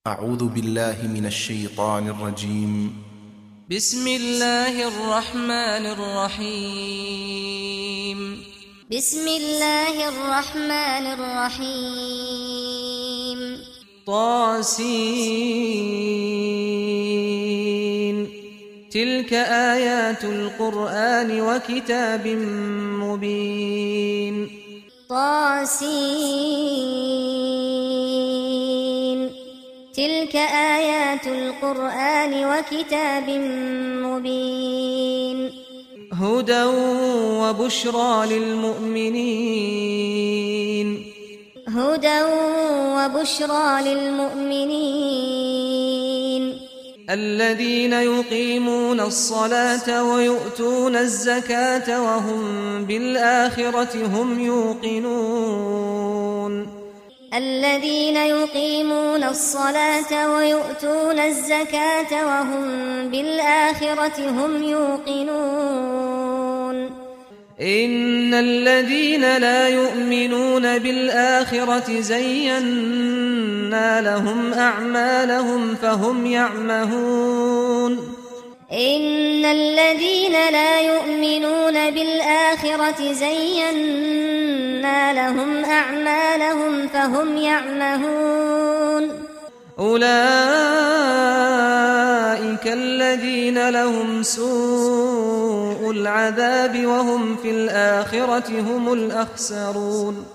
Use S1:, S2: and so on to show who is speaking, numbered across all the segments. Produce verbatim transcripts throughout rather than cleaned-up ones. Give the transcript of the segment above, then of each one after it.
S1: أعوذ بالله من الشيطان الرجيم.
S2: بسم الله الرحمن الرحيم.
S3: بسم الله الرحمن الرحيم.
S2: طاسين. تلك آيات القرآن وكتاب مبين.
S3: طاسين. تلك آيات القرآن وكتاب مبين.
S2: هدى وبشرى للمؤمنين.
S3: هدى وبشرى للمؤمنين
S2: الذين يقيمون الصلاة ويؤتون الزكاة وهم بالآخرة هم يوقنون.
S3: الذين يقيمون الصلاة ويؤتون الزكاة وهم بالآخرة هم يوقنون.
S2: إن الذين لا يؤمنون بالآخرة زينا لهم أعمالهم فهم يعمهون.
S3: إن الذين لا يؤمنون بالآخرة زينا لهم أعمالهم فهم يعمهون.
S2: أولئك الذين لهم سوء العذاب وهم في الآخرة هم الأخسرون.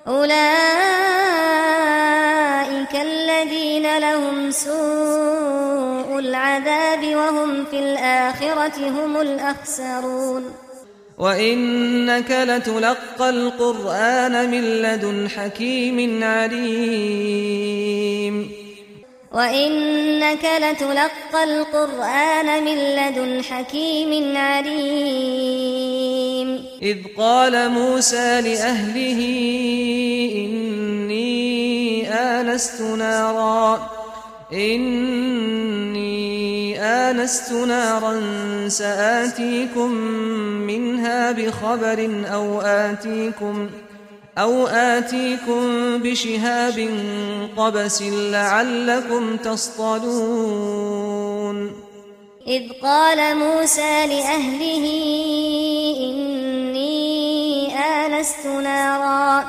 S3: أولئك الذين لهم سوء العذاب وهم في الآخرة هم الأخسرون.
S2: وإنك لتلقى القرآن من لدن حكيم عليم.
S3: وإنك لتلقى القرآن من لدن حكيم عليم.
S2: إذ قال موسى لأهله إني آنست نارا إني آنست نارا سآتيكم منها بخبر أو آتيكم أو آتيكم بشهاب قبس لعلكم تصطلون.
S3: إذ قال موسى لأهله إني آنست نارا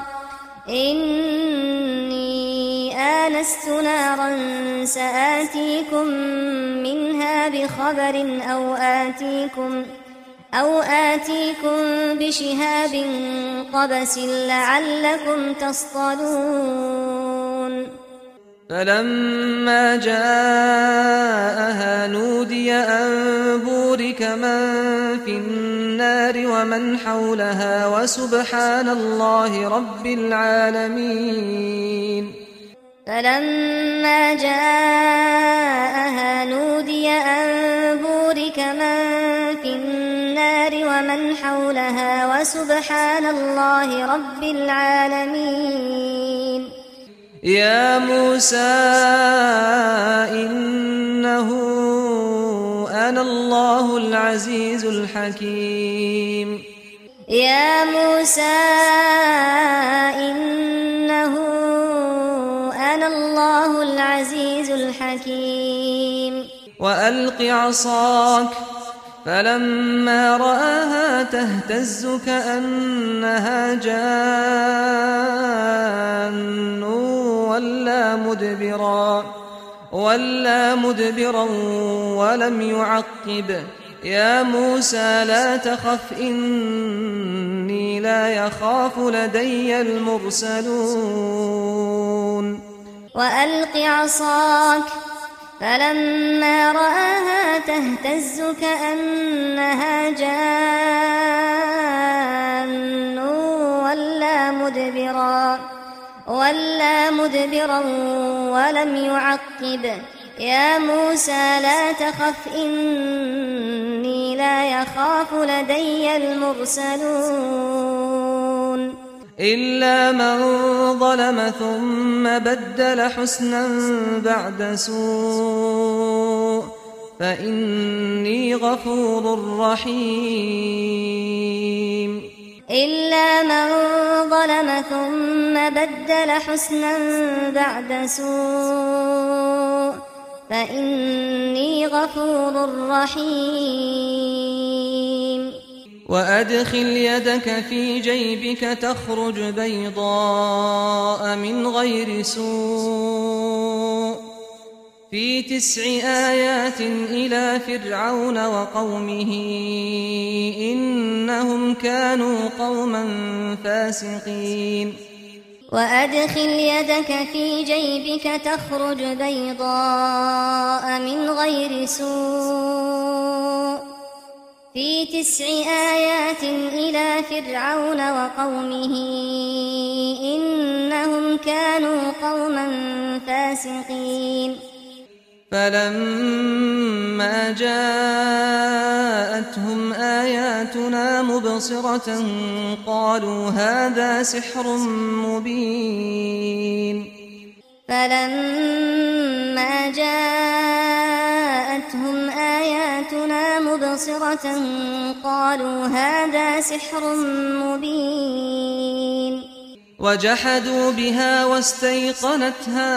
S3: إني آنست نارا سآتيكم منها بخبر أو آتيكم أو آتيكم بشهاب قبس لعلكم تصطلون.
S2: فلما جاءها نودي أن بورك من في النار ومن حولها وسبحان الله رب العالمين.
S3: فلما جاءها نودي أن بورك من في النار ومن حولها وسبحان الله رب العالمين.
S2: يا موسى إنه أنا الله العزيز الحكيم.
S3: يا موسى إنه أنا الله العزيز الحكيم.
S2: وألق عصاك فلما رآها تهتز كأنها جان ولا مدبرا ولا مدبرا ولم يعقب. يا موسى لا تخف إني لا يخاف لدي المرسلون.
S3: وألق عصاك فلما رآها تهتز كأنها جان ولا مدبرا ولا مدبرا ولم يعقب. يا موسى لا تخف إني لا يخاف لدي المرسلون.
S2: إلا من ظلم ثم بدل حسنا بعد سوء فإني غفور رحيم.
S3: إلا من ظلم ثم بدل حسنا بعد سوء فإني غفور رحيم
S2: وأدخل يدك في جيبك تخرج بيضاء من غير سوء في تسع آيات إلى فرعون وقومه إنهم كانوا قوما فاسقين
S3: وأدخل يدك في جيبك تخرج بيضاء من غير سوء في تسع آيات إلى فرعون وقومه إنهم كانوا قوما فاسقين
S2: فلما جاءتهم آياتنا مبصرة قالوا هذا سحر مبين
S3: فلما جاءتهم آياتنا مبصرة قالوا هذا سحر مبين
S2: وجحدوا بها واستيقنتها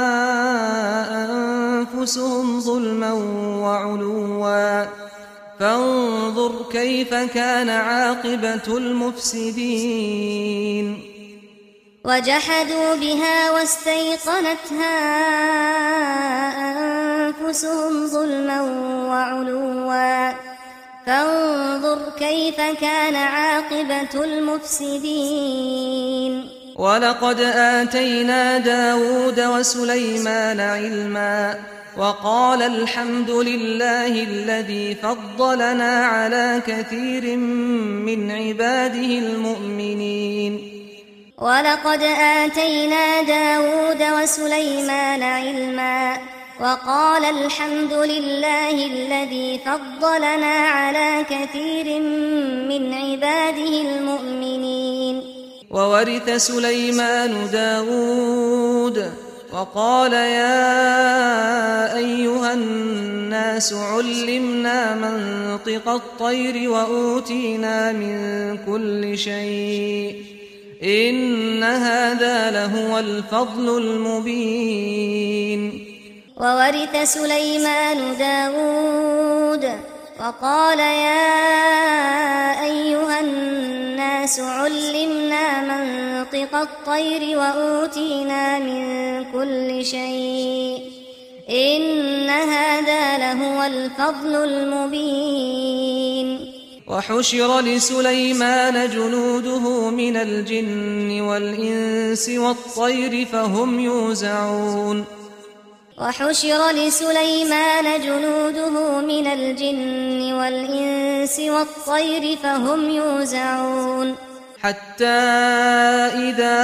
S2: أنفسهم ظلما وعلوا فانظر كيف كان عاقبة المفسدين
S3: وجحدوا بها واستيقنتها أنفسهم ظلما وعلوا فانظر كيف كان عاقبة المفسدين
S2: ولقد آتينا داود وسليمان علما وقال الحمد لله الذي فضلنا على كثير من عباده المؤمنين
S3: ولقد آتينا داود وسليمان علما وقال الحمد لله الذي فضلنا على كثير من عباده المؤمنين
S2: وورث سليمان داود وقال يا أيها الناس علمنا منطق الطير وأوتينا من كل شيء إن هذا لهو الفضل المبين
S3: وورث سليمان داود وقال يا أيها الناس علمنا منطق الطير وأوتينا من كل شيء إن هذا لهو الفضل المبين
S2: وحشر لسليمان جنوده من الجن والإنس والطير فهم يوزعون
S3: وحشر لسليمان جنوده من الجن والإنس والطير فهم يوزعون
S2: حتى إذا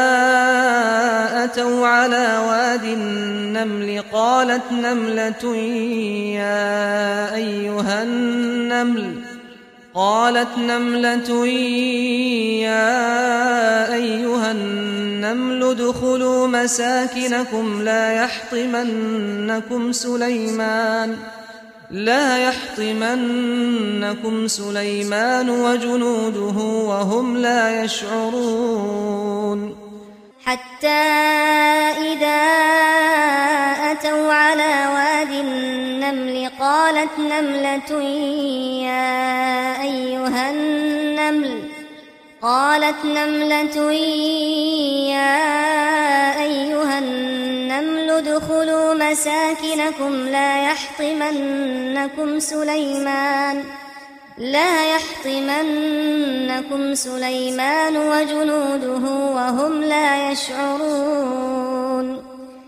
S2: أتوا على واد النمل قالت نملة يا أيها النمل قالت نملة يا أيها النمل ادخلوا مساكنكم لا يحطمنكم سليمان لا يحطمنكم سليمان وجنوده وهم لا يشعرون
S3: حتى إذا أتوا على واد النمل قالت نملة يا أيها النمل قالت نملة يا أيها النمل ادخلوا مساكنكم لا يحطمنكم سليمان لا يحطمنكم سليمان وجنوده وهم لا يشعرون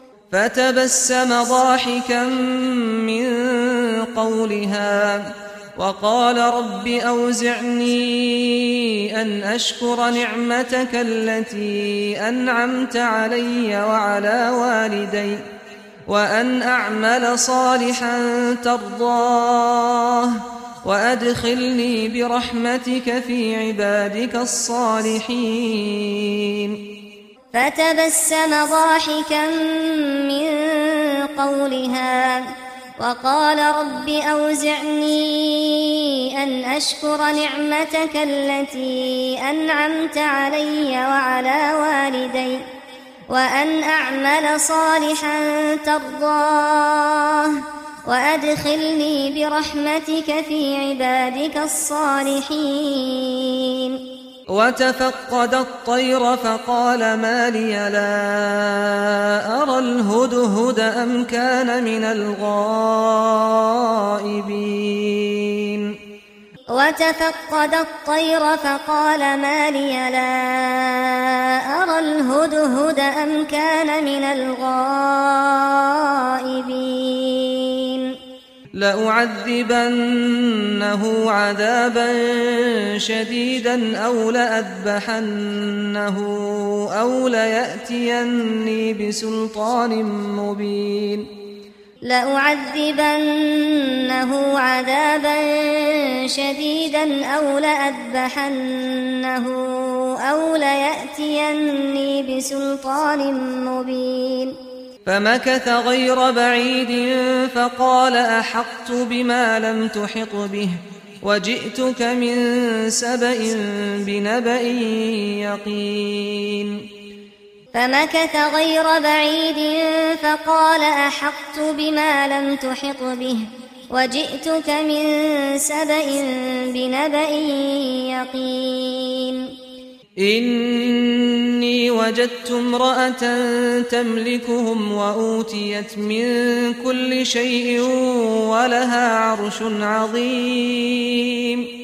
S2: فتبسم ضاحكا من قولها وقال رب أوزعني أن أشكر نعمتك التي أنعمت علي وعلى والدي وأن أعمل صالحا ترضاه وأدخلني برحمتك في عبادك الصالحين
S3: فتبسم ضاحكا من قولها وقال رب أوزعني أن أشكر نعمتك التي أنعمت علي وعلى والدي وأن أعمل صالحا ترضاه وأدخلني برحمتك في عبادك الصالحين.
S2: وتفقد الطير فقال ما لي لا أرى الهدهد أم كان من الغائبين.
S3: وتفقد الطير فقال ما لي لا أرى الهدهد أم كان من الغائبين.
S2: لأعذبنه عذابا شديدا أو لأذبحنه أو ليأتيني بسلطان مبين.
S3: لأعذبنه عذابا شديدا أو لأذبحنه أو ليأتيني بسلطان مبين.
S2: فمكث غير بعيد فقال أحطت بما لم تحط به وجئتك من سبأ بنبأ يقين.
S3: فمكث غير بعيد فقال أحطت بما لم تحط به وجئتك من سبأ بنبأ يقين.
S2: إني وجدت امرأة تملكهم وأوتيت من كل شيء ولها عرش عظيم.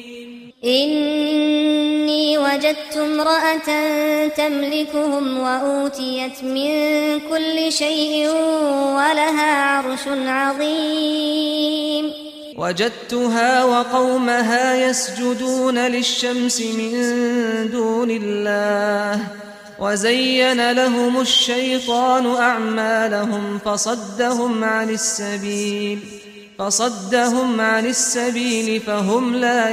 S3: إني وجدت امرأة تملكهم وأوتيت من كل شيء ولها عرش عظيم.
S2: وجدتها وقومها يسجدون للشمس من دون الله وزين لهم الشيطان أعمالهم فصدهم عن السبيل فصدهم عن السبيل فهم لا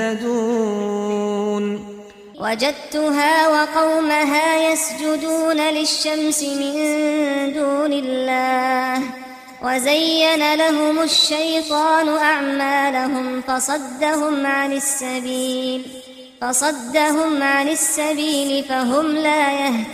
S2: يهتدون.
S3: وجدتها وقومها يسجدون للشمس من دون الله وزين لهم الشيطان أعمالهم فصدهم عن السبيل فصدهم عن السبيل فهم لا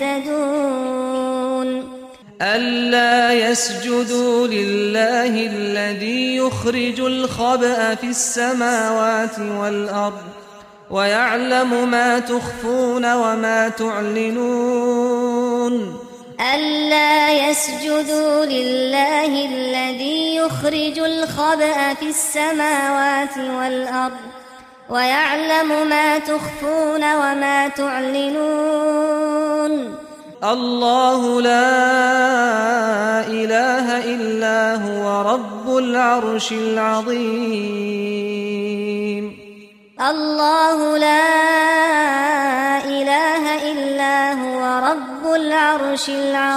S3: يهتدون.
S2: ألا يسجدوا لله الذي يخرج الخبأ في السماوات والأرض ويعلم ما تخفون وما تعلنون.
S3: ألا يسجدوا لله الذي يخرج الخبأ في السماوات والأرض ويعلم ما تخفون وما تعلنون.
S2: الله لا إله إلا هو رب العرش العظيم.
S3: الله لا إله إلا هو رب العرش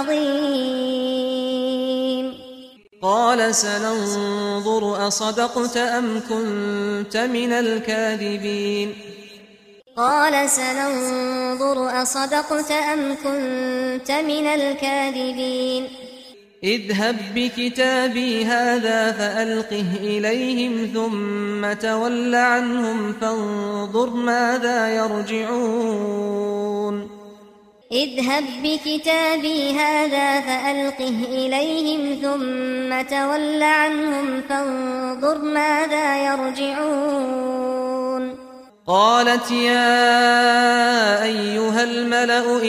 S3: العظيم.
S2: قال سننظر أصدقت أم كنت من الكاذبين.
S3: قال سننظر أصدقت أم كنت من الكاذبين.
S2: اذهب بكتابي هذا فألقه إليهم ثم تول عنهم فانظر ماذا يرجعون.
S3: اذهب بكتابي هذا فألقه إليهم ثم تول عنهم فانظر ماذا يرجعون.
S2: قالت يا أيها الملأ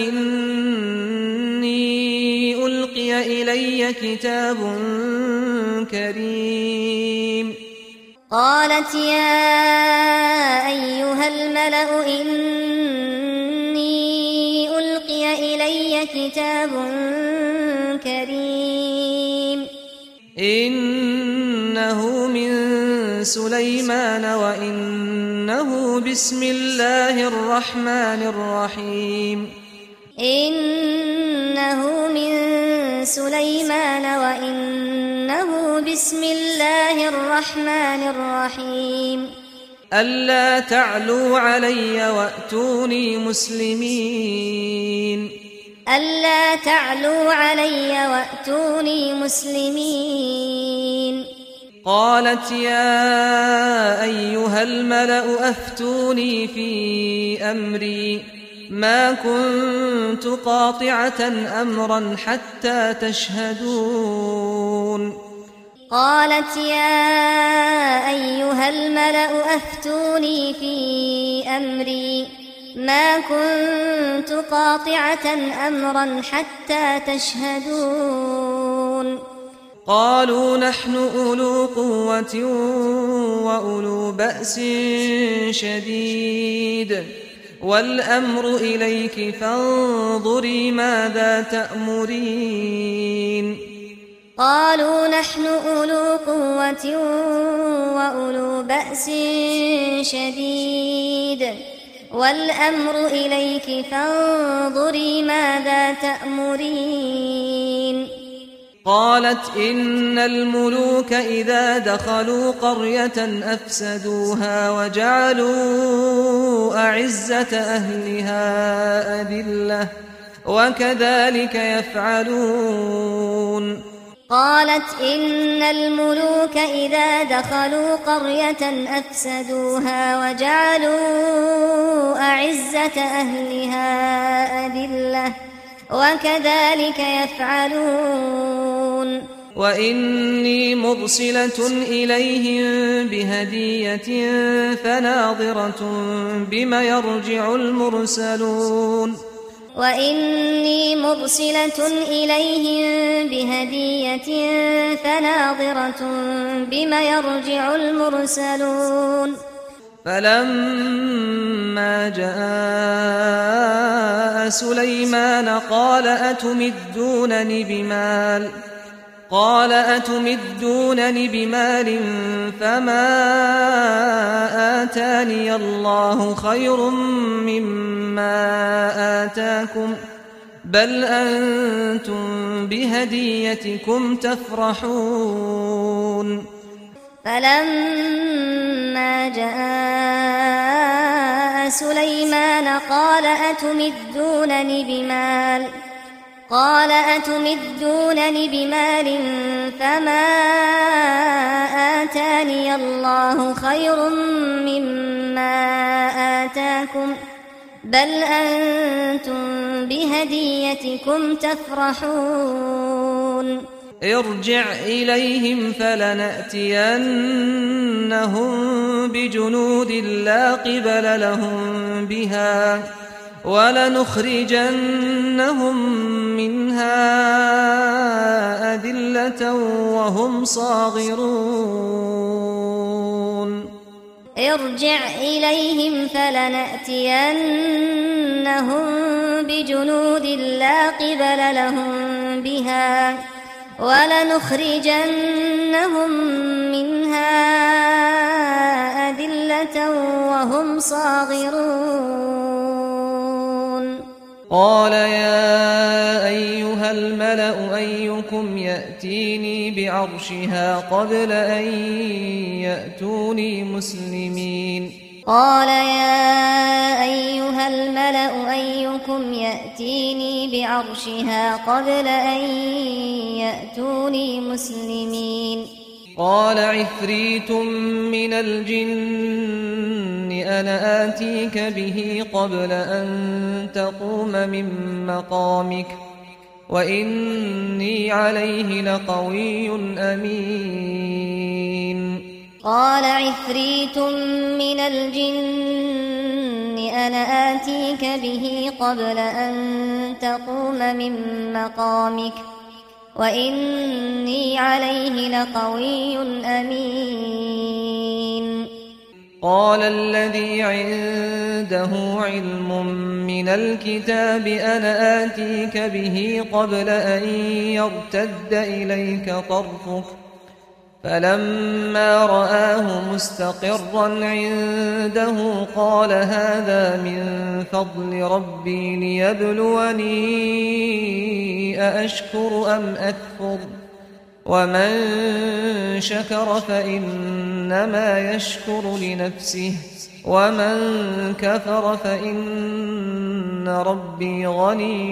S2: إني ألقي إلي كتاب كريم.
S3: قالت يا أيها الملأ إني ألقي إلي كتاب كريم.
S2: إنه من سليمان وإنه بسم الله الرحمن الرحيم.
S3: إنه من سليمان وإنه بسم الله الرحمن الرحيم.
S2: ألا تعلوا علي وأتوني مسلمين.
S3: ألا تعلوا علي وأتوني مسلمين.
S2: قالت يا أيها الملأ أفتوني في أمري ما كنت قاطعة أمرا حتى تشهدون
S3: قالت يا أيها الملأ أفتوني في أمري ما كنت قاطعة أمرا حتى تشهدون
S2: قالوا نحن أولو قوة وأولو بأس شديد والأمر إليك فانظري ماذا تأمرين
S3: قالوا نحن أولو قوة وأولو بأس شديد والأمر إليك فانظري ماذا تأمرين
S2: قالت إن الملوك إذا دخلوا قرية أفسدوها وجعلوا أعزة أهلها أذلة وكذلك يفعلون
S3: قالت إن الملوك إذا دخلوا قرية أفسدوها وجعلوا أعزة أهلها أذلة وكذلك يفعلون
S2: وإني مرسلة إليهم بهدية فناظرة بما يرجع المرسلون
S3: وإني مرسلة إليهم بهدية فناظرة بما يرجع المرسلون
S2: فلما جاء سليمان قال أتمدونني بمال قال أتمدونني بمال فما آتاني الله خير مما آتاكم بل أنتم بهديتكم تفرحون
S3: فلما جاء سليمان قال أتمدونني بمال قال أتمدونني بمال فما آتاني الله خير مما آتاكم بل أنتم بهديتكم تفرحون
S2: ارجع إليهم فلنأتينهم بجنود لا قبل لهم بها ولنخرجنهم منها أذلة وهم صاغرون
S3: ارجع إليهم فلنأتينهم بجنود لا قبل لهم بها ولنخرجنهم منها أذلة وهم صاغرون
S2: قال يا أيها الملأ أيكم يأتيني بعرشها قبل أن يأتوني مسلمين
S3: قال يا أيها الملأ أيكم يأتيني بعرشها قبل أن يأتوني مسلمين
S2: قال عفريت من الجن أنا آتيك به قبل أن تقوم من مقامك وإني عليه لقوي أمين
S3: قال عفريت من الجن أنا آتيك به قبل أن تقوم من مقامك وإني عليه لقوي أمين
S2: قال الذي عنده علم من الكتاب أنا آتيك به قبل أن يرتد إليك طرفك فلما رآه مستقرا عنده قال هذا من فضل ربي ليبلوني أأشكر أم أكفر ومن شكر فإنما يشكر لنفسه ومن كفر فإن ربي غني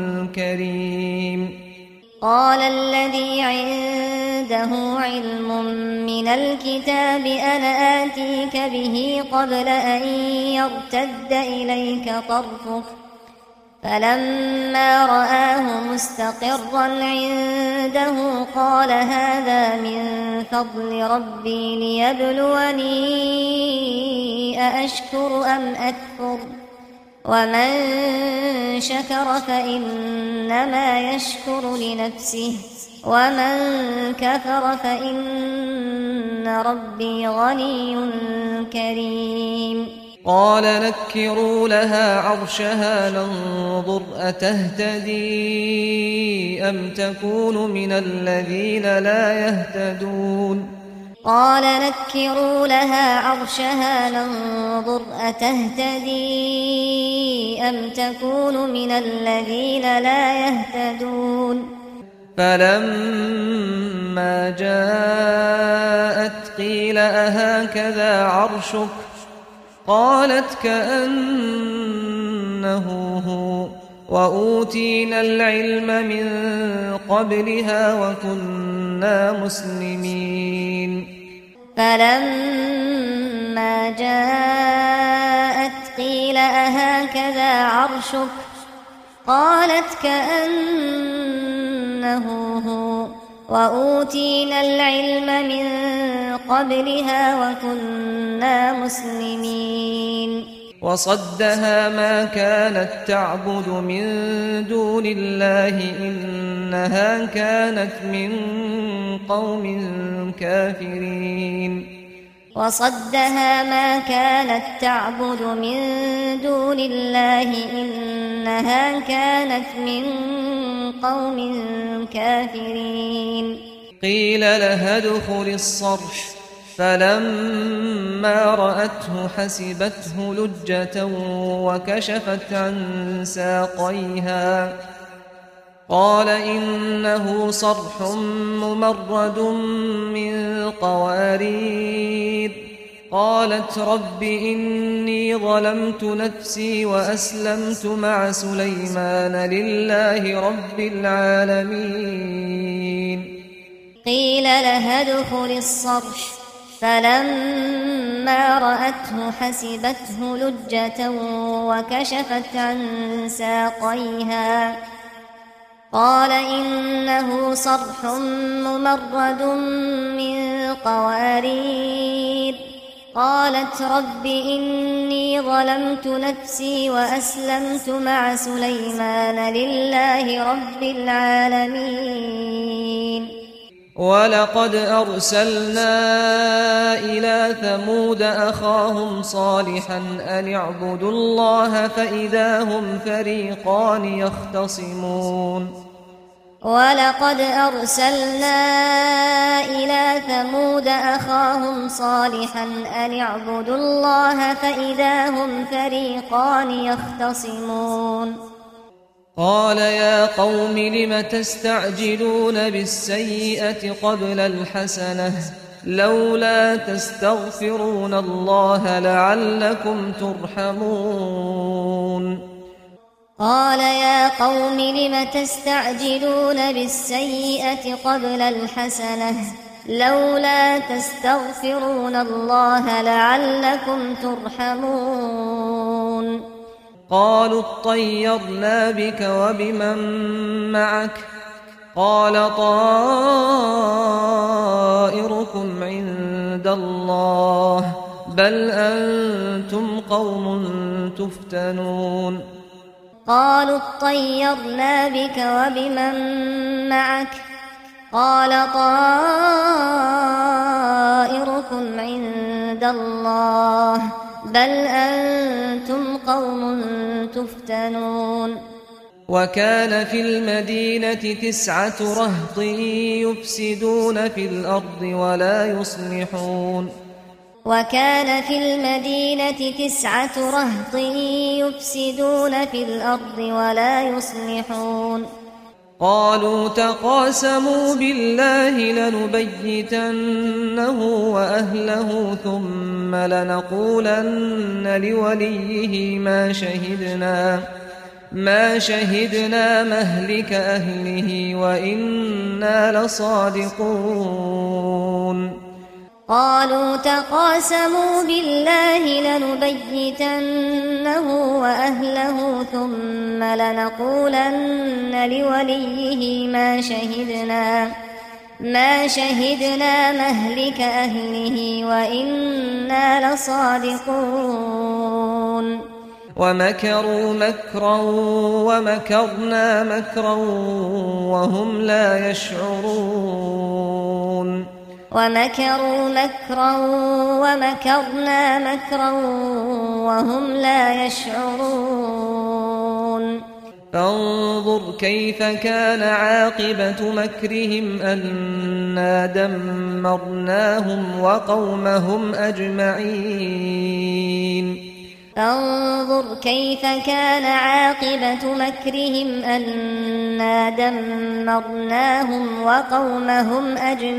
S2: كريم
S3: قال الذي عنده علم من الكتاب أنا آتيك به قبل أن يرتد إليك طرفك فلما رآه مستقرا عنده قال هذا من فضل ربي ليبلوني أأشكر أم أكفر ومن شكر فإنما يشكر لنفسه ومن كفر فإن ربي غني كريم.
S2: قال نكروا لها عرشها ننظر أتهتدي أم تكون من الذين لا يهتدون.
S3: قال نكروا لها عرشها ننظر أتهتدي أم تكون من الذين لا يهتدون.
S2: فلما جاءت قيل أهكذا عرشك قالت كأنه هو وأوتينا العلم من قبلها وكنا مسلمين.
S3: فلما جاءت قيل أهكذا عرشك قالت كأنه هو وأوتينا العلم من قبلها وكنا مسلمين.
S2: وصدها ما كانت تعبد من دون الله إنها كانت من قوم كافرين.
S3: وصدها ما كانت تعبد من دون الله إنها كانت من قوم كافرين.
S2: قيل لها ادخل الصرح فلما رأته حسبته لجة وكشفت عن ساقيها قال إنه صرح ممرد من قوارير. قالت رب إني ظلمت نفسي وأسلمت مع سليمان لله رب العالمين.
S3: قيل لها ادخل الصرح فلما رأته حسبته لجة وكشفت عن ساقيها قال إنه صرح ممرد من قوارير. قالت رب إني ظلمت نفسي وأسلمت مع سليمان لله رب العالمين.
S2: ولقد أرسلنا إلى ثمود أخاهم صالحا أن اعبدوا الله فإذا هم فريقان يختصمون.
S3: ولقد أرسلنا إلى ثمود أخاهم صالحا أن اعبدوا الله فإذا هم فريقان يختصمون.
S2: قال يا قوم لم تستعجلون بالسيئة قبل الحسنة لولا تستغفرون الله لعلكم ترحمون.
S3: قال يا قوم لم تستعجلون بالسيئة قبل الحسنة لولا تستغفرون الله لعلكم ترحمون.
S2: قالوا اطيرنا بك وبمن معك قال طائركم عند الله بل أنتم قوم تفتنون.
S3: قالوا اطيرنا بك وبمن معك قال طائركم عند الله بل أنتم قوم تفتنون.
S2: وكان في المدينة تسعة رهط يفسدون في الأرض ولا يصلحون.
S3: وكان في المدينة تسعة رهط يفسدون في الأرض ولا يصلحون.
S2: قالوا تقاسموا بالله لنبيتنه وأهله ثم لنقولن لوليه ما شهدنا ما شهدنا مهلك أهله وإنا لصادقون.
S3: قالوا تقاسموا بالله لنبيتنه وأهله ثم لنقولن لوليه ما شهدنا ما شهدنا مهلك أهله وإنا لصادقون
S2: ومكروا مكرا ومكرنا مكرا وهم لا يشعرون
S3: ومكروا مكرا ومكرنا مكرا وهم لا يشعرون
S2: فانظر كيف كان عاقبة مكرهم أنا دمرناهم وقومهم أجمعين
S3: فانظر كيف كان عاقبة مكرهم أنا دمرناهم وقومهم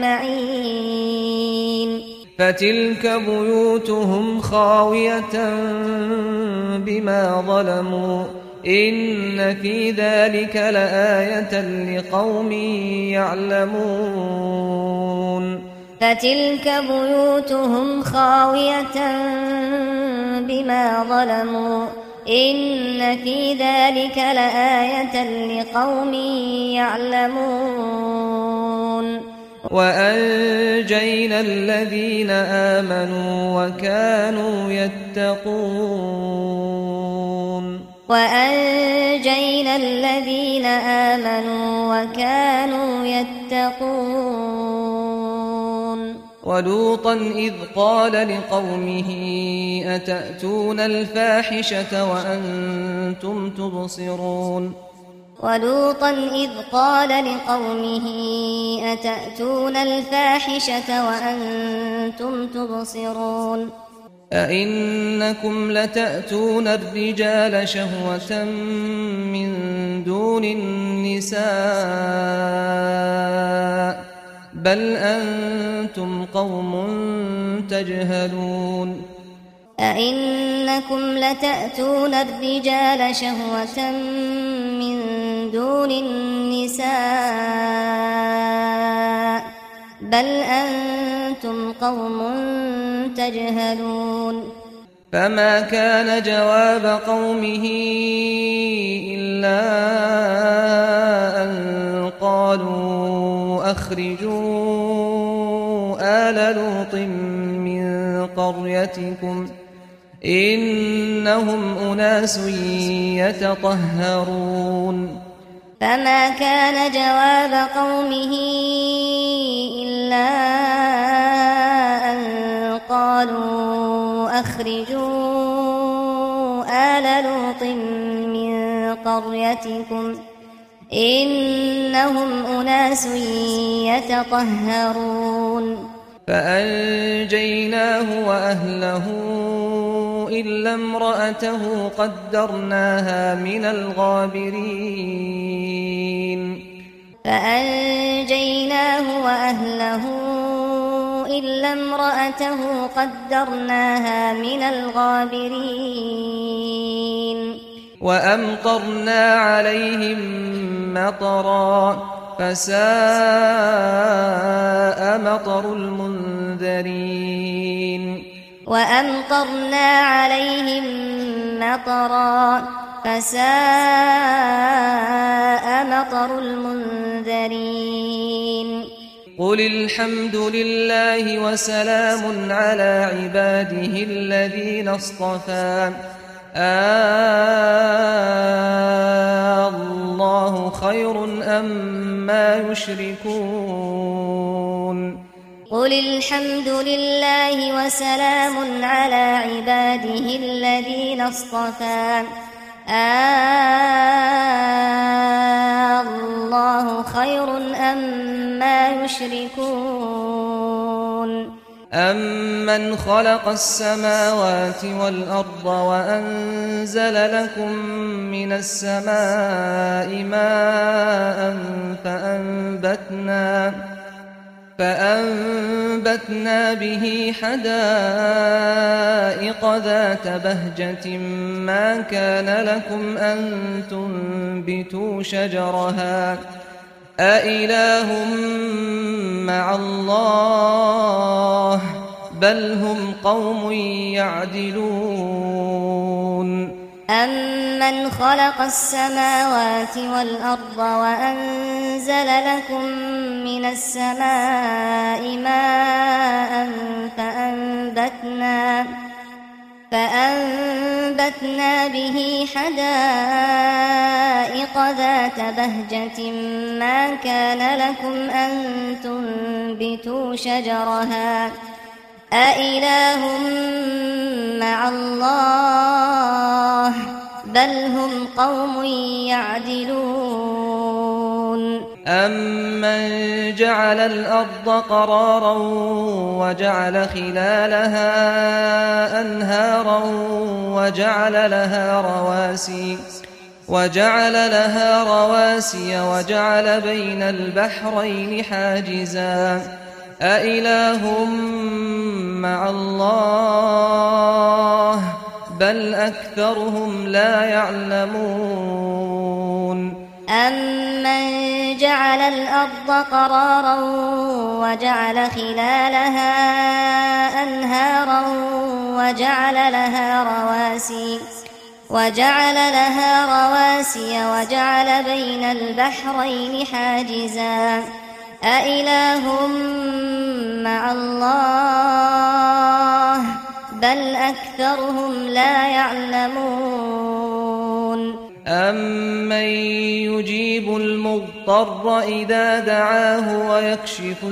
S3: أجمعين
S2: فتلك بيوتهم خاوية بما ظلموا إن في ذلك لآية لقوم يعلمون
S3: فتلك بيوتهم خاوية بما ظلموا إن في ذلك لآية لقوم يعلمون
S2: وأنجينا الذين آمنوا وكانوا يتقون
S3: وأنجينا الذين آمنوا وكانوا يتقون
S2: ولوطا إذ قال لقومه أتأتون الفاحشة وأنتم تبصرون
S3: ولوطا إذ قال لقومه أتأتون الفاحشة وأنتم تبصرون
S2: أئنكم لتأتون الرجال شهوة من دون النساء بل أنتم قوم تجهلون
S3: أئنكم لتأتون الرجال شهوة من دون النساء بل أنتم قوم تجهلون
S2: فما كان جواب قومه إلا أن قالوا أخرجوا آل لوط من قريتكم إنهم أناس يتطهرون
S3: فما كان جواب قومه إلا أن قالوا أخرجوا آل لوط من قريتكم إنهم أناس يتطهرون
S2: فأنجيناه وأهله إلا امرأته قدرناها من الغابرين
S3: فأنجيناه وأهله إلا امرأته قدرناها من الغابرين
S2: وأمطرنا عليهم مطرا فساء مطر المنذرين
S3: وأمطرنا عليهم مطرا فساء مطر المنذرين
S2: قل الحمد لله وسلام على عباده الذين اصطفى آه الله خير أما يشركون
S3: قل الحمد لله وسلام على عباده الذين اصطفى آه الله خير أما يشركون
S2: أمن خلق السماوات والأرض وأنزل لكم من السماء ماء فأنبتنا فأنبتنا به حدائق ذات بهجة ما كان لكم أن تنبتوا شجرها أإله مع الله بل هم قوم يعدلون
S3: أَمَّنْ خَلَقَ السَّمَاوَاتِ وَالْأَرْضَ وَأَنزَلَ لَكُم مِّنَ السَّمَاءِ مَاءً فَأَنبَتْنَا فَأَنبَتْنَا بِهِ حَدَائِقَ ذَاتَ بَهْجَةٍ مَا كَانَ لَكُمْ أَن تُنبِتُوا شَجَرَهَا أَإِلَٰهٌ مَّعَ اللَّهِ بَلْ هُمْ قَوْمٌ يَعْدِلُونَ
S2: أَمَّنْ جَعَلَ الْأَرْضَ قَرَارًا وَجَعَلَ خِلَالَهَا أَنْهَارًا وَجَعَلَ لَهَا رَوَاسِيَ وَجَعَلَ لَهَا رَوَاسِيَ وَجَعَلَ بَيْنَ الْبَحْرَيْنِ حَاجِزًا أَإِلَٰهٌ مَّعَ اللَّهِ بَلْ أَكْثَرُهُمْ لَا يَعْلَمُونَ
S3: أَمَّنْ جَعَلَ الْأَرْضَ قَرَارًا وَجَعَلَ خِلَالَهَا أَنْهَارًا وَجَعَلَ لَهَا رَوَاسِيَ وَجَعَلَ لَهَا رَوَاسِيَ وَجَعَلَ بَيْنَ الْبَحْرَيْنِ حَاجِزًا أَإِلَٰهٌ مَّعَ اللَّهِ بَلْ أَكْثَرُهُمْ لا يَعْلَمُونَ
S2: أَمَّن يُجِيبُ الْمُضْطَرَّ إِذَا دَعَاهُ وَيَكْشِفُ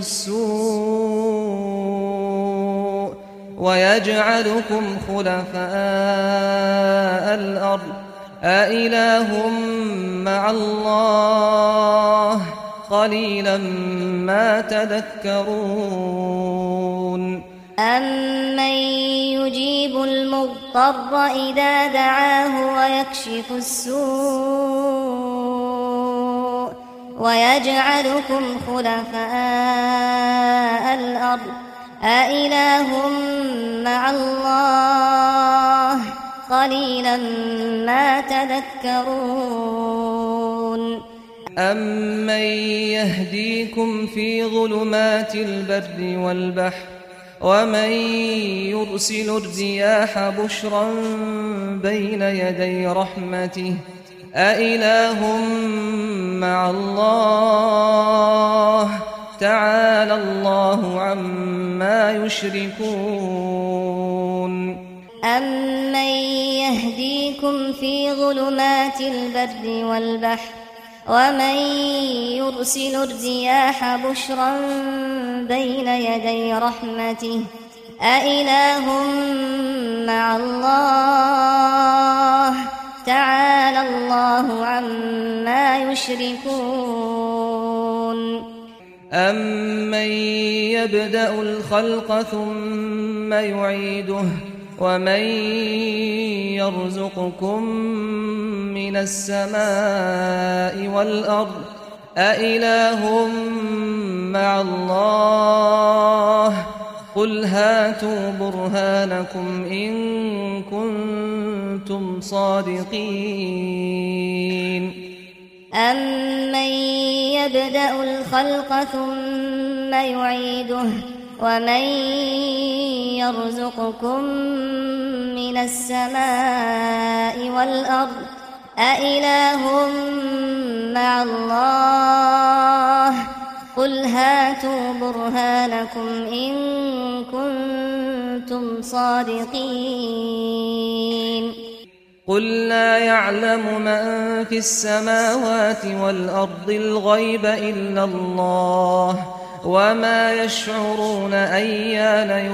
S2: السُّوءَ وَيَجْعَلُكُمْ خُلَفَاءَ الْأَرْضِ أَإِلَٰهٌ مَّعَ اللَّهِ قَلِيلًا مَا تَذَكَّرُونَ
S3: أَمَّن يُجِيبُ الْمُضْطَرَّ إِذَا دَعَاهُ وَيَكْشِفُ السُّوءَ وَيَجْعَلُكُمْ خُلَفَاءَ الْأَرْضِ أَإِلَٰهٌ مَّعَ اللَّهِ قَلِيلًا مَا تَذَكَّرُونَ
S2: أَمَّن يَهْدِيكُمْ فِي ظُلُمَاتِ الْبَرِّ وَالْبَحْرِ وَمَن يُرْسِلُ الرِّيَاحَ بُشْرًا بَيْنَ يَدَيْ رَحْمَتِهِ أَإِلَٰهٌ مَّعَ اللَّهِ تَعَالَى اللَّهُ عَمَّا يُشْرِكُونَ
S3: أَمَّن يَهْدِيكُمْ فِي ظُلُمَاتِ الْبَرِّ وَالْبَحْرِ وَمَن يُرْسِلُ الرِّيَاحَ بُشْرًا بَيْنَ يَدَيْ رَحْمَتِهِ أَإِلَٰهٌ مَّعَ اللَّهِ تَعَالَى اللَّهُ عَمَّا يُشْرِكُونَ
S2: أَمَّن يَبْدَأُ الْخَلْقَ ثُمَّ يُعِيدُهُ وَمَن يَرْزُقُكُم مِّنَ السَّمَاءِ وَالْأَرْضِ أَإِلَٰهٌ مَّعَ اللَّهِ قُلْ هَاتُوا بُرْهَانَكُمْ إِن كُنتُمْ صَادِقِينَ
S3: أَمَّن يَبْدَأُ الْخَلْقَ ثُمَّ يُعِيدُهُ وَمَن يَرْزُقُكُم مِّنَ السَّمَاءِ وَالْأَرْضِ أَإِلَٰهٌ مَّعَ اللَّهِ قُلْ هَاتُوا بُرْهَانَكُمْ إِن كُنتُمْ صَادِقِينَ
S2: قُل لَّا يَعْلَمُ مَن فِي السَّمَاوَاتِ وَالْأَرْضِ الْغَيْبَ إِلَّا اللَّهُ وَمَا يَشْعُرُونَ أَيَّانَ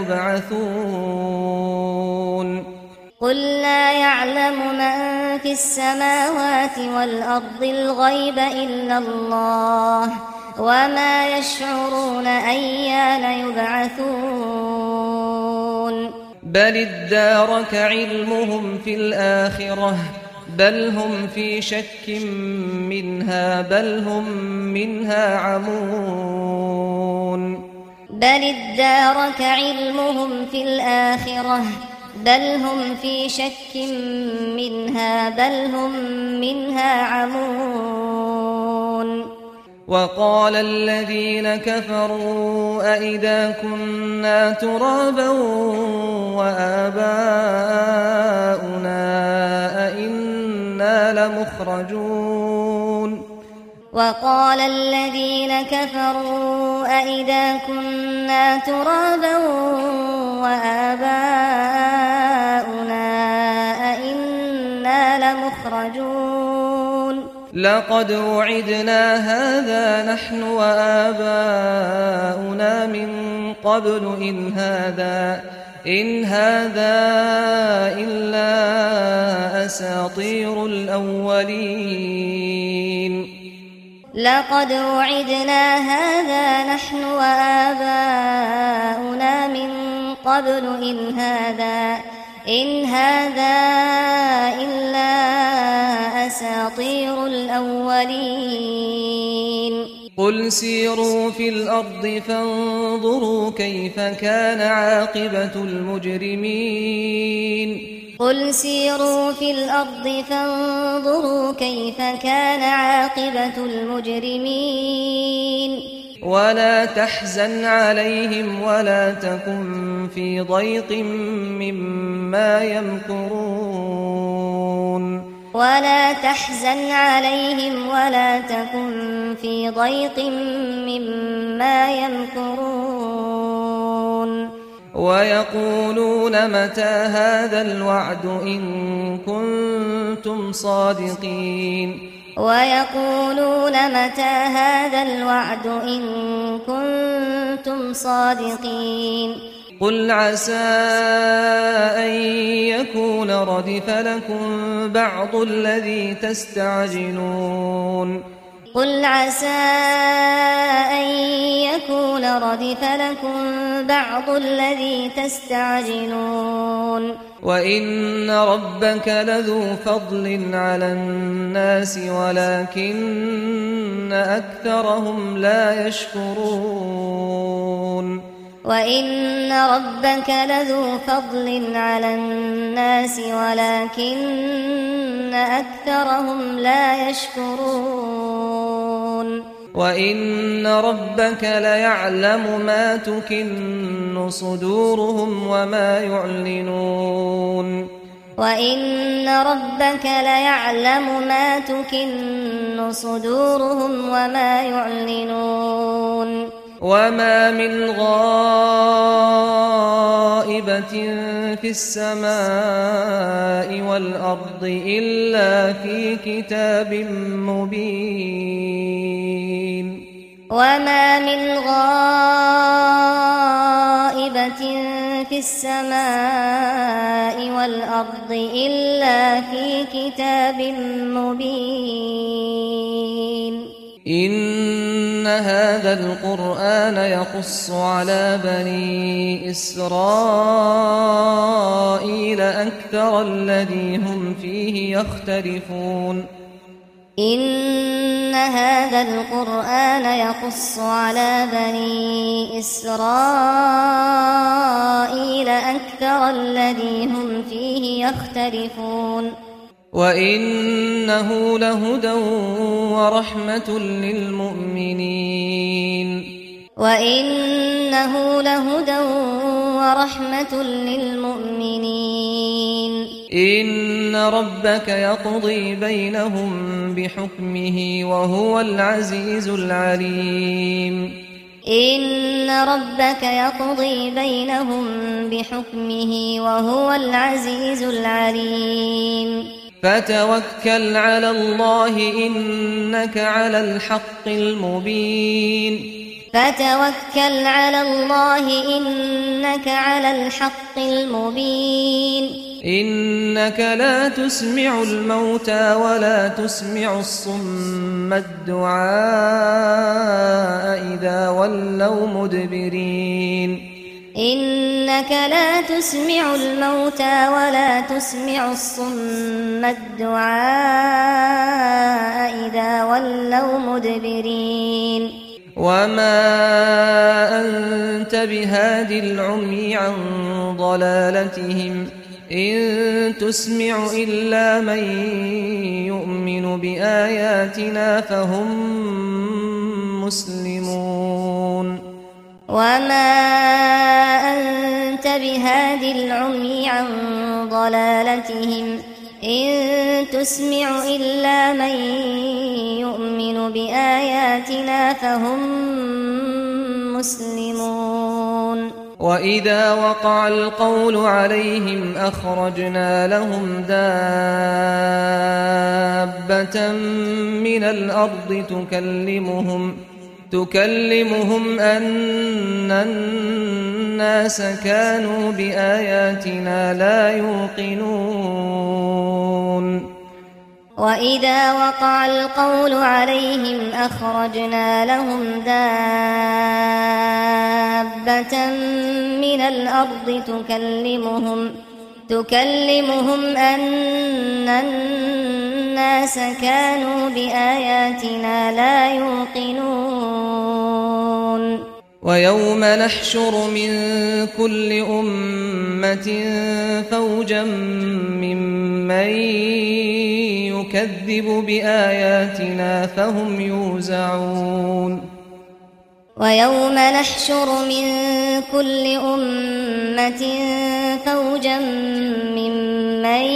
S2: يُبْعَثُونَ
S3: قُل لَّا يَعْلَمُ مَن فِي السَّمَاوَاتِ وَالْأَرْضِ الْغَيْبَ إِلَّا اللَّهُ وَمَا يَشْعُرُونَ أَيَّانَ يُبْعَثُونَ
S2: بَلِ ادَّارَكَ عِلْمُهُمْ فِي الْآخِرَةِ بَلْ هُمْ فِي شَكٍّ مِّنْهَا بَلْ هُمْ مِنْهَا عَمُونَ
S3: بَلِ ادَّارَكَ عِلْمُهُمْ فِي الْآخِرَةِ بَلْ هُمْ فِي شَكٍّ مِّنْهَا بَلْ هُمْ مِنْهَا عَمُونَ
S2: وقال الذين كفروا أئذا كنا ترابا وآباؤنا أئنا لمخرجون
S3: وقال الذين كفروا أئذا كنا ترابا وآباؤنا أئنا لمخرجون
S2: لقد وعدنا هذا نحن وآباؤنا من قبل إن هذا إن هذا إلا أساطير الأولين
S3: لقد وعدنا هذا نحن وآباؤنا من قبل إن هذا إن هذا إلا أساطير الأولين
S2: قل سيروا في الأرض فانظروا كيف كان عاقبة المجرمين
S3: قل سيروا في الأرض فانظروا كيف كان عاقبة المجرمين
S2: ولا تحزن عليهم ولا تكن في ضيق مما يمكرون
S3: ولا تحزن عليهم ولا تكن في ضيق مما يمكرون
S2: ويقولون متى هذا الوعد إن كنتم صادقين
S3: ويقولون متى هذا الوعد إن كنتم صادقين
S2: قل عسى أن يكون ردف لكم بعض الذي تستعجلون
S3: قل عسى أن يكون ردف لكم بعض الذي تستعجلون
S2: وإن ربك لذو فضل على الناس ولكن أكثرهم لا يشكرون
S3: وإن ربك لذو فضل على الناس ولكن أكثرهم لا يشكرون
S2: وإن ربك ليعلم ما تكن صدورهم وما يعلنون
S3: وإن ربك ليعلم ما تكن صدورهم وما يعلنون
S2: وما من غائبة في السماء والأرض إلا في كتاب مبين
S3: وما من غائبة في السماء والأرض إلا في كتاب مبين
S2: إن هذا القرآن يقص على بني إسرائيل أكثر الذي هم فيه يختلفون
S3: إن هذا القرآن يقص على بني إسرائيل أكثر الذي هم فيه يختلفون
S2: وإنه لهدى ورحمة للمؤمنين
S3: وإنه لهدى ورحمة للمؤمنين
S2: إن ربك يقضي بينهم بحكمه وهو العزيز العليم
S3: إن ربك يقضي بينهم بحكمه وهو العزيز العليم
S2: فتوكل على الله إنك على الحق المبين
S3: فتوكل على الله إنك على الحق المبين
S2: إنك لا تسمع الموتى ولا تسمع الصم الدعاء إذا ولوا مدبرين
S3: إنك لا تسمع الموتى ولا تسمع الصم الدعاء إذا ولوا مدبرين
S2: وما أنت بهاد العمي عن ضلالتهم إن تسمع إلا من يؤمن بآياتنا فهم مسلمون
S3: وما أنت بهاد العمي عن ضلالتهم إن تسمع إلا من يؤمن بآياتنا فهم مسلمون
S2: وإذا وقع القول عليهم أخرجنا لهم دابة من الأرض تكلمهم تكلمهم أن الناس كانوا بآياتنا لا يوقنون
S3: وإذا وقع القول عليهم أخرجنا لهم دابة من الأرض تكلمهم تكلمهم أن الناس كانوا بآياتنا لا يوقنون
S2: ويوم نحشر من كل أمة فوجا ممن يكذب بآياتنا فهم يوزعون
S3: ويوم نحشر من كل أمة فوجا ممن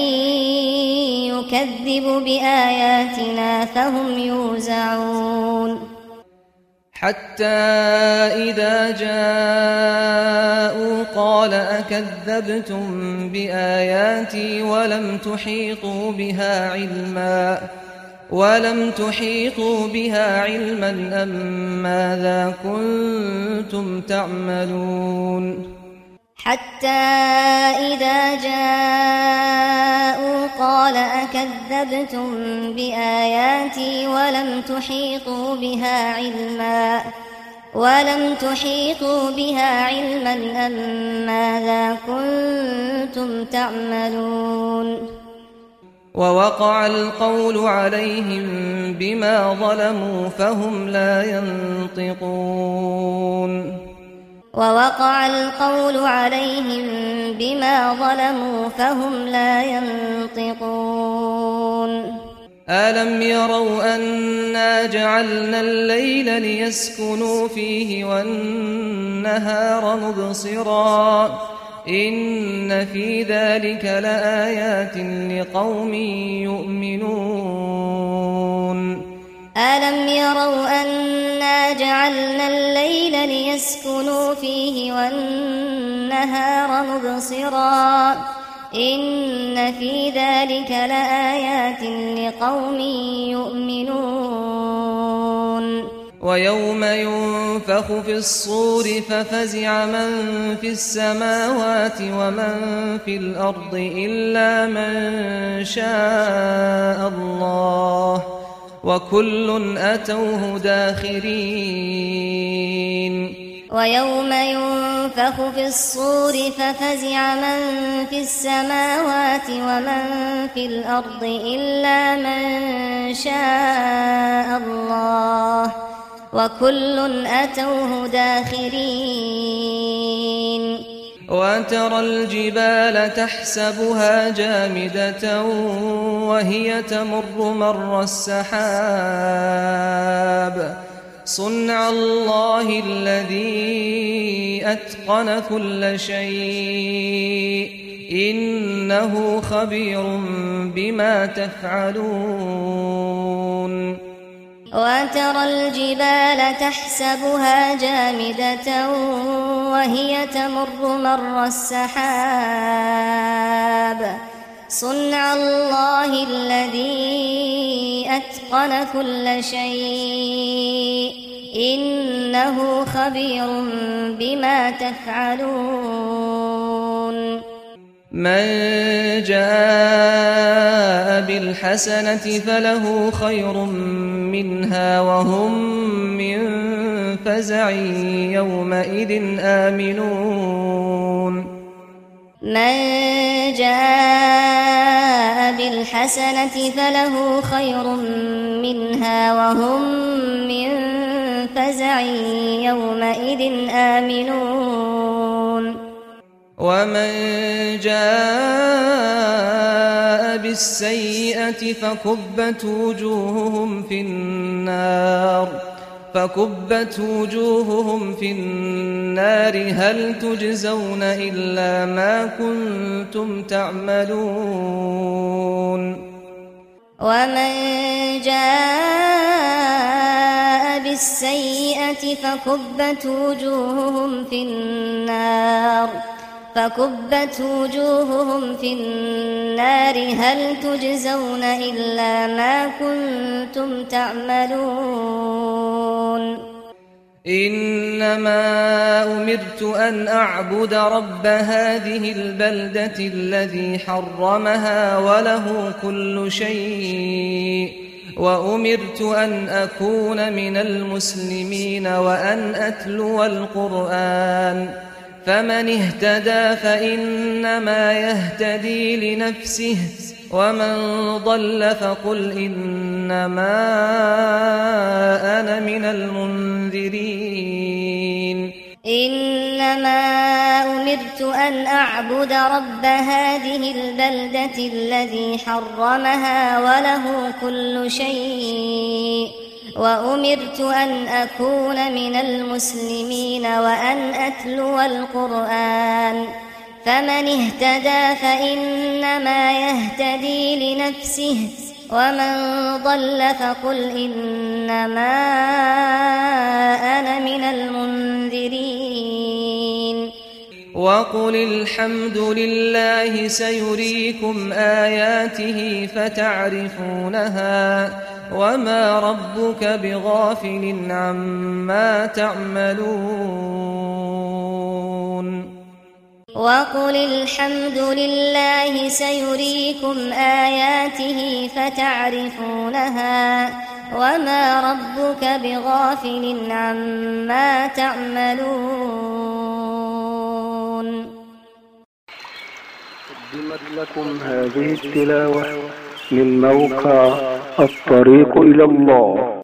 S3: يكذب بآياتنا فهم يوزعون
S2: حتى إذا جاءوا قال أكذبتم بآياتي ولم تحيطوا بها علما ولم تحيطوا بها علما أم ماذا كنتم تعملون
S3: حتى إذا جاءوا قال أكذبتم بآياتي ولم تحيطوا بها علما ولم تحيطوا بها علما أم ماذا كنتم تعملون
S2: ووقع القول عليهم بما ظلموا فهم لا ينطقون
S3: ووقع القول عليهم بما ظلموا فهم لا ينطقون
S2: ألم يروا أنا جعلنا الليل ليسكنوا فيه والنهار مبصرا إن في ذلك لآيات لقوم يؤمنون
S3: ألم يروا أنا جعلنا الليل ليسكنوا فيه والنهار مبصرا إن في ذلك لآيات لقوم يؤمنون
S2: ويوم ينفخ في الصور ففزع من في السماوات ومن في الأرض إلا من شاء الله وكل أتوه داخرين
S3: ويوم ينفخ في الصور ففزع من في السماوات ومن في الأرض إلا من شاء الله وكل أتوه داخرين
S2: وترى الجبال تحسبها جامدة وهي تمر مر السحاب صنع الله الذي أتقن كل شيء إنه خبير بما تفعلون
S3: وترى الجبال تحسبها جامدة وهي تمر مر السحاب صنع الله الذي أتقن كل شيء إنه خبير بما تفعلون
S2: من جاء بالحسنة فله خير منها وهم من فزع يومئذ آمنون
S3: من جاء بالحسنة فله خير منها وهم من فزع يومئذ آمنون
S2: ومن جاء بالسيئة فكبت وجوههم في النار فكبت وجوههم في النار هل تجزون إلا ما كنتم تعملون
S3: ومن جاء بالسيئة فكبت وجوههم في النار فكبت وجوههم في النار هل تجزون إلا ما كنتم تعملون
S2: إنما أمرت أن أعبد رب هذه البلدة الذي حرمها وله كل شيء وأمرت أن أكون من المسلمين وأن أتلو القرآن فمن اهتدى فإنما يهتدي لنفسه ومن ضل فقل إنما أنا من المنذرين
S3: إنما أمرت أن أعبد رب هذه البلدة الذي حرمها وله كل شيء وأمرت أن أكون من المسلمين وأن أتلو القرآن فمن اهتدى فإنما يهتدي لنفسه ومن ضل فقل إنما أنا من المنذرين
S2: وقل الحمد لله سيريكم آياته فتعرفونها وما ربك بغافل عما تعملون
S3: وقل الحمد لله سيريكم آياته فتعرفونها وما ربك بغافل عما تعملون.
S4: قدمت لكم هذه التلاوة من موقع الطريق إلى الله.